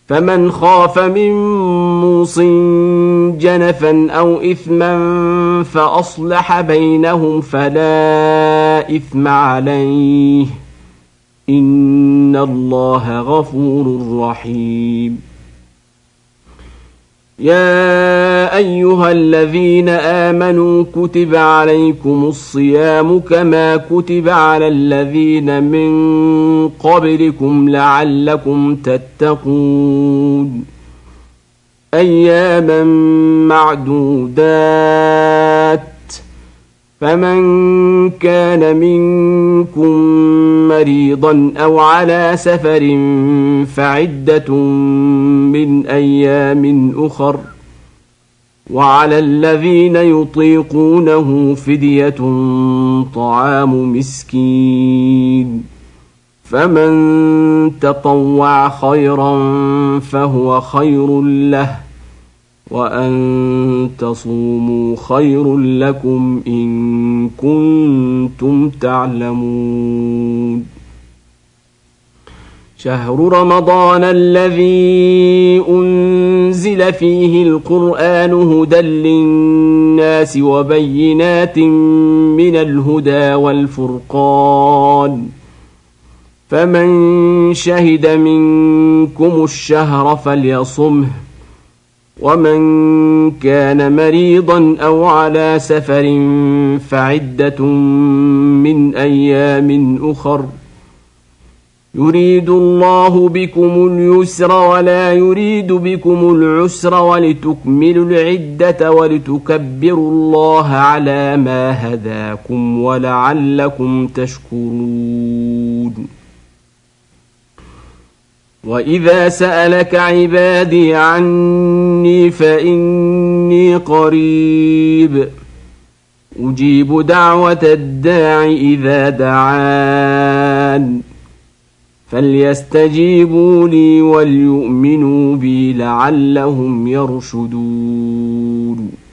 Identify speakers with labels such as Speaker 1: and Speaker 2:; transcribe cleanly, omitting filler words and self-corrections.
Speaker 1: فمن خاف من موص جنفا أو إثما فأصلح بينهم فلا إثم عليه إن الله غفور رحيم. يا أيها الذين آمنوا كتب عليكم الصيام كما كتب على الذين من قبلكم لعلكم تتقون أياما معدودات فمن كان منكم مريضا أو على سفر فعدة من أيام أخر وعلى الذين يطيقونه فدية طعام مسكين فمن تطوع خيرا فهو خير له وأن تصوموا خير لكم إن كنتم تعلمون. شهر رمضان الذي أنزل فيه القرآن هدى للناس وبينات من الهدى والفرقان فمن شهد منكم الشهر فليصمه ومن كان مريضا أو على سفر فعدة من أيام أخر يريد الله بكم اليسر ولا يريد بكم العسر ولتكملوا العدة ولتكبروا الله على ما هداكم ولعلكم تشكرون. وإذا سألك عبادي عني فإني قريب أجيب دعوة الداع إذا دعان فليستجيبوا لي وليؤمنوا بي لعلهم يرشدون.